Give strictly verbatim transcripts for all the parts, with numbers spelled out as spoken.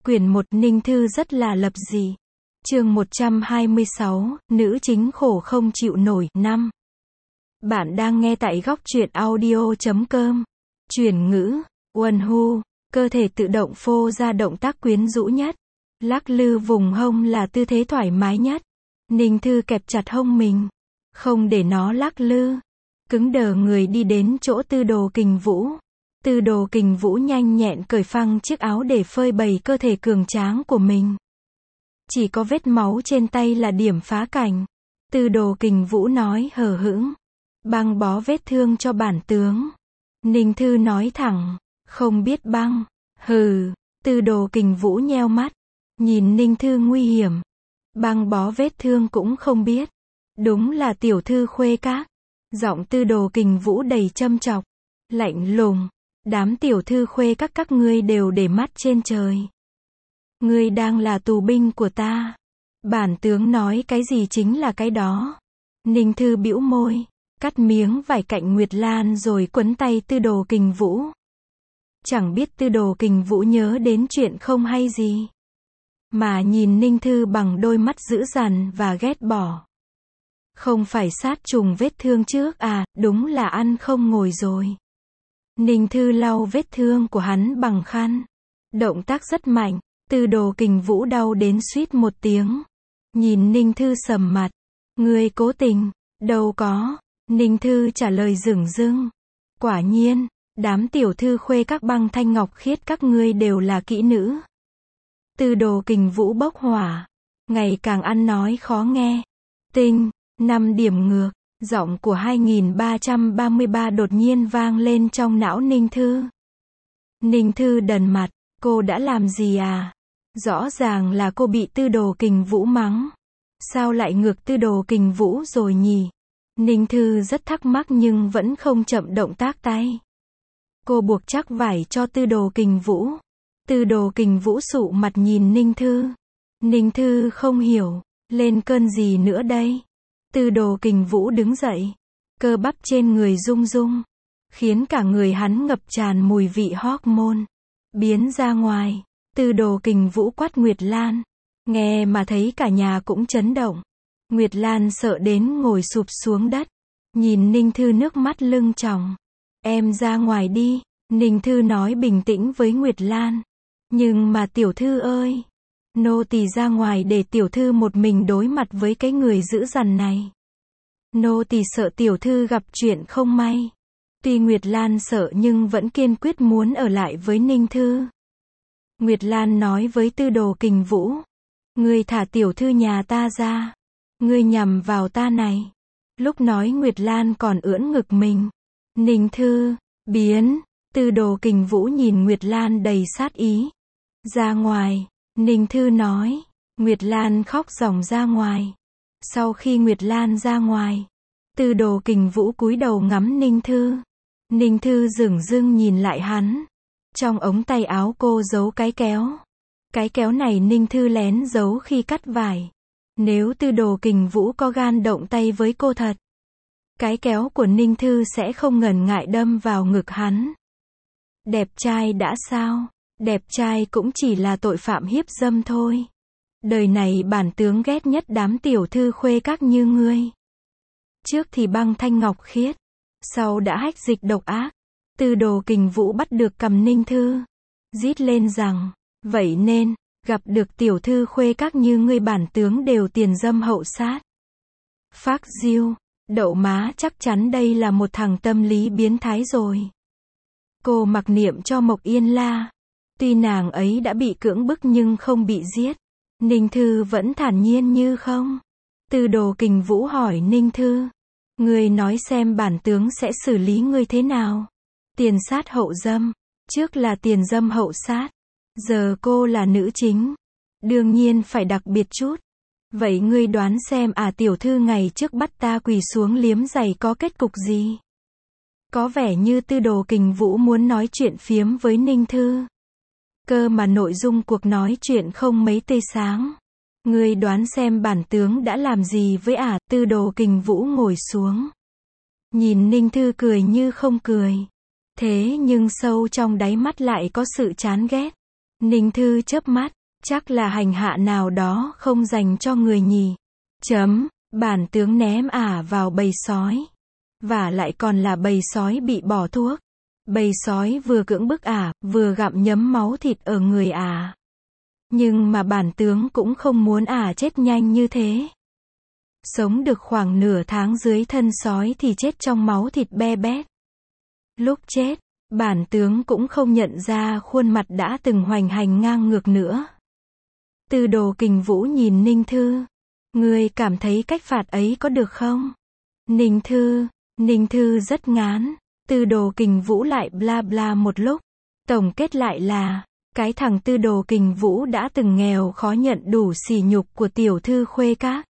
Quyển một Ninh Thư rất là lập dị. Chương một trăm hai mươi sáu, nữ chính khổ không chịu nổi. năm. Bạn đang nghe tại góc truyện audio chấm com. Chuyển ngữ, Uẩn Hu, cơ thể tự động phô ra động tác quyến rũ nhất. Lắc lư vùng hông là tư thế thoải mái nhất. Ninh Thư kẹp chặt hông mình, không để nó lắc lư. Cứng đờ người đi đến chỗ Tư Đồ Kình Vũ. Tư Đồ Kình Vũ nhanh nhẹn cởi phăng chiếc áo để phơi bày cơ thể cường tráng của mình. Chỉ có vết máu trên tay là điểm phá cảnh. Tư Đồ Kình Vũ nói hờ hững. Băng bó vết thương cho bản tướng. Ninh Thư nói thẳng. Không biết băng. Hừ. Tư Đồ Kình Vũ nheo mắt. Nhìn Ninh Thư nguy hiểm. Băng bó vết thương cũng không biết. Đúng là tiểu thư khuê các. Giọng Tư Đồ Kình Vũ đầy châm chọc. Lạnh lùng. Đám tiểu thư khuê các các ngươi đều để mắt trên trời. Ngươi đang là tù binh của ta. Bản tướng nói cái gì chính là cái đó. Ninh Thư bĩu môi, cắt miếng vải cạnh Nguyệt Lan rồi quấn tay Tư Đồ Kình Vũ. Chẳng biết Tư Đồ Kình Vũ nhớ đến chuyện không hay gì, mà nhìn Ninh Thư bằng đôi mắt dữ dằn và ghét bỏ. Không phải sát trùng vết thương trước à, đúng là ăn không ngồi rồi. Ninh Thư lau vết thương của hắn bằng khăn. Động tác rất mạnh. Tư Đồ Kình Vũ đau đến suýt một tiếng. Nhìn Ninh Thư sầm mặt. Ngươi cố tình. Đâu có. Ninh Thư trả lời dửng dưng. Quả nhiên, đám tiểu thư khuê các Băng Thanh Ngọc Khiết các ngươi đều là kỹ nữ. Tư Đồ Kình Vũ bốc hỏa. Ngày càng ăn nói khó nghe. Tinh, năm điểm ngược. Giọng của hai nghìn ba trăm ba mươi ba đột nhiên vang lên trong não Ninh Thư. Ninh Thư đần mặt. Cô đã làm gì à? Rõ ràng là cô bị Tư Đồ Kình Vũ mắng. Sao lại ngược Tư Đồ Kình Vũ rồi nhỉ? Ninh Thư rất thắc mắc nhưng vẫn không chậm động tác tay. Cô buộc chắc vải cho Tư Đồ Kình Vũ. Tư Đồ Kình Vũ sụ mặt nhìn Ninh Thư. Ninh Thư không hiểu. Lên cơn gì nữa đây? Tư Đồ Kình Vũ đứng dậy. Cơ bắp trên người rung rung. Khiến cả người hắn ngập tràn mùi vị hormone. Biến ra ngoài. Tư Đồ Kình Vũ quát Nguyệt Lan. Nghe mà thấy cả nhà cũng chấn động. Nguyệt Lan sợ đến ngồi sụp xuống đất. Nhìn Ninh Thư nước mắt lưng tròng. Em ra ngoài đi. Ninh Thư nói bình tĩnh với Nguyệt Lan. Nhưng mà tiểu thư ơi. Nô tỳ ra ngoài để tiểu thư một mình đối mặt với cái người dữ dằn này. Nô tỳ sợ tiểu thư gặp chuyện không may. Tuy Nguyệt Lan sợ nhưng vẫn kiên quyết muốn ở lại với Ninh Thư. Nguyệt Lan nói với Tư Đồ Kình Vũ. Ngươi thả tiểu thư nhà ta ra. Ngươi nhằm vào ta này. Lúc nói Nguyệt Lan còn ưỡn ngực mình. Ninh Thư, biến. Tư Đồ Kình Vũ nhìn Nguyệt Lan đầy sát ý. Ra ngoài. Ninh Thư nói. Nguyệt Lan khóc ròng ra ngoài. Sau khi Nguyệt Lan ra ngoài, Tư Đồ Kình Vũ cúi đầu ngắm Ninh Thư. Ninh Thư dửng dưng nhìn lại hắn. Trong ống tay áo cô giấu cái kéo. Cái kéo này Ninh Thư lén giấu khi cắt vải. Nếu Tư Đồ Kình Vũ có gan động tay với cô thật, cái kéo của Ninh Thư sẽ không ngần ngại đâm vào ngực hắn. Đẹp trai đã sao? Đẹp trai cũng chỉ là tội phạm hiếp dâm thôi. Đời này bản tướng ghét nhất đám tiểu thư khuê các như ngươi. Trước thì Băng Thanh Ngọc Khiết, sau đã hách dịch độc ác. Tư Đồ Kình Vũ bắt được cầm Ninh Thư, rít lên rằng, vậy nên, gặp được tiểu thư khuê các như ngươi bản tướng đều tiền dâm hậu sát. Phác diêu, đậu má chắc chắn đây là một thằng tâm lý biến thái rồi. Cô mặc niệm cho Mộc Yên La. Tuy nàng ấy đã bị cưỡng bức nhưng không bị giết. Ninh Thư vẫn thản nhiên như không. Tư Đồ Kình Vũ hỏi Ninh Thư. Ngươi nói xem bản tướng sẽ xử lý ngươi thế nào? Tiền sát hậu dâm. Trước là tiền dâm hậu sát. Giờ cô là nữ chính. Đương nhiên phải đặc biệt chút. Vậy ngươi đoán xem à tiểu thư ngày trước bắt ta quỳ xuống liếm giày có kết cục gì? Có vẻ như Tư Đồ Kình Vũ muốn nói chuyện phiếm với Ninh Thư. Cơ mà nội dung cuộc nói chuyện không mấy tươi sáng. Ngươi đoán xem bản tướng đã làm gì với ả? Tư Đồ Kình Vũ ngồi xuống. Nhìn Ninh Thư cười như không cười. Thế nhưng sâu trong đáy mắt lại có sự chán ghét. Ninh Thư chớp mắt, chắc là hành hạ nào đó không dành cho người nhì. Chấm, bản tướng ném ả vào bầy sói. Và lại còn là bầy sói bị bỏ thuốc. Bầy sói vừa cưỡng bức ả, vừa gặm nhấm máu thịt ở người ả. Nhưng mà bản tướng cũng không muốn ả chết nhanh như thế. Sống được khoảng nửa tháng dưới thân sói thì chết trong máu thịt be bét. Lúc chết, bản tướng cũng không nhận ra khuôn mặt đã từng hoành hành ngang ngược nữa. Tư Đồ Kình Vũ nhìn Ninh Thư. Ngươi cảm thấy cách phạt ấy có được không? Ninh Thư, Ninh Thư rất ngán. Tư Đồ Kình Vũ lại bla bla một lúc. Tổng kết lại là, cái thằng Tư Đồ Kình Vũ đã từng nghèo khó nhận đủ sỉ nhục của tiểu thư Khuê Các.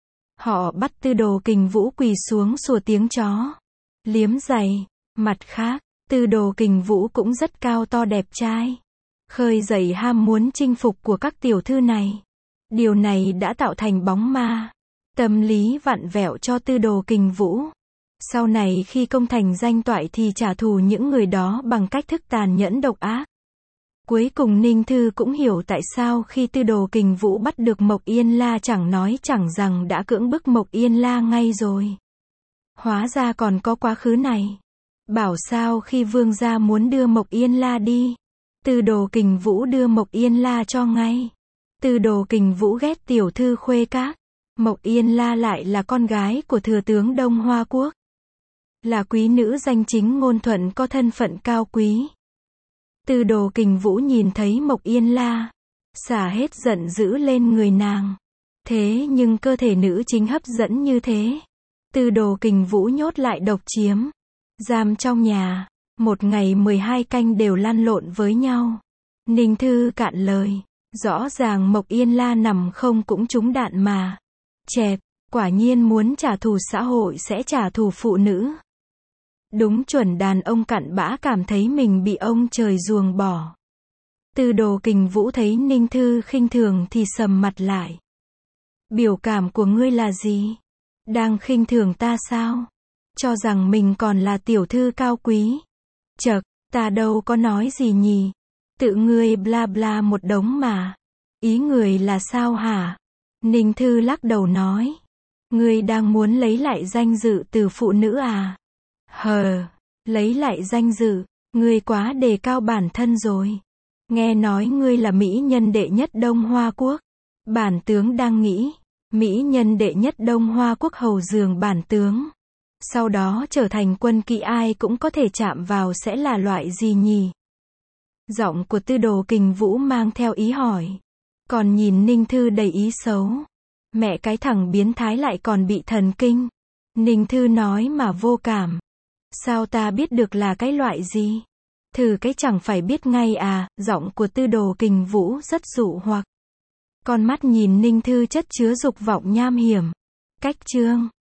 Họ bắt Tư Đồ Kình Vũ quỳ xuống sủa tiếng chó. Liếm giày. Mặt khác, Tư Đồ Kình Vũ cũng rất cao to đẹp trai. Khơi dậy ham muốn chinh phục của các tiểu thư này. Điều này đã tạo thành bóng ma. Tâm lý vặn vẹo cho Tư Đồ Kình Vũ. Sau này khi công thành danh toại thì trả thù những người đó bằng cách thức tàn nhẫn độc ác. Cuối cùng Ninh Thư cũng hiểu tại sao khi Tư Đồ Kình Vũ bắt được Mộc Yên La chẳng nói chẳng rằng đã cưỡng bức Mộc Yên La ngay rồi. Hóa ra còn có quá khứ này. Bảo sao khi vương gia muốn đưa Mộc Yên La đi, Tư Đồ Kình Vũ đưa Mộc Yên La cho ngay. Tư Đồ Kình Vũ ghét tiểu thư Khuê Các. Mộc Yên La lại là con gái của thừa tướng Đông Hoa Quốc. Là quý nữ danh chính ngôn thuận có thân phận cao quý. Tư Đồ Kình Vũ nhìn thấy Mộc Yên La, xả hết giận dữ lên người nàng. Thế nhưng cơ thể nữ chính hấp dẫn như thế. Tư Đồ Kình Vũ nhốt lại độc chiếm. Giam trong nhà. Một ngày mười hai canh đều lăn lộn với nhau. Ninh Thư cạn lời. Rõ ràng Mộc Yên La nằm không cũng trúng đạn mà. Chẹp, quả nhiên muốn trả thù xã hội sẽ trả thù phụ nữ. Đúng chuẩn đàn ông cặn bã cảm thấy mình bị ông trời ruồng bỏ. Tư Đồ Kình Vũ thấy Ninh Thư khinh thường thì sầm mặt lại. Biểu cảm của ngươi là gì? Đang khinh thường ta sao? Cho rằng mình còn là tiểu thư cao quý. Chậc, ta đâu có nói gì nhỉ? Tự ngươi bla bla một đống mà. Ý người là sao hả? Ninh Thư lắc đầu nói. Ngươi đang muốn lấy lại danh dự từ phụ nữ à? Hờ, lấy lại danh dự, ngươi quá đề cao bản thân rồi. Nghe nói ngươi là mỹ nhân đệ nhất Đông Hoa Quốc. Bản tướng đang nghĩ, mỹ nhân đệ nhất Đông Hoa Quốc hầu giường bản tướng. Sau đó trở thành quân kỵ ai cũng có thể chạm vào sẽ là loại gì nhỉ? Giọng của Tư Đồ Kình Vũ mang theo ý hỏi. Còn nhìn Ninh Thư đầy ý xấu. Mẹ cái thằng biến thái lại còn bị thần kinh. Ninh Thư nói mà vô cảm. Sao ta biết được là cái loại gì? Thử cái chẳng phải biết ngay à, giọng của Tư Đồ Kình Vũ rất dụ hoặc. Con mắt nhìn Ninh Thư chất chứa dục vọng nham hiểm. Cách chương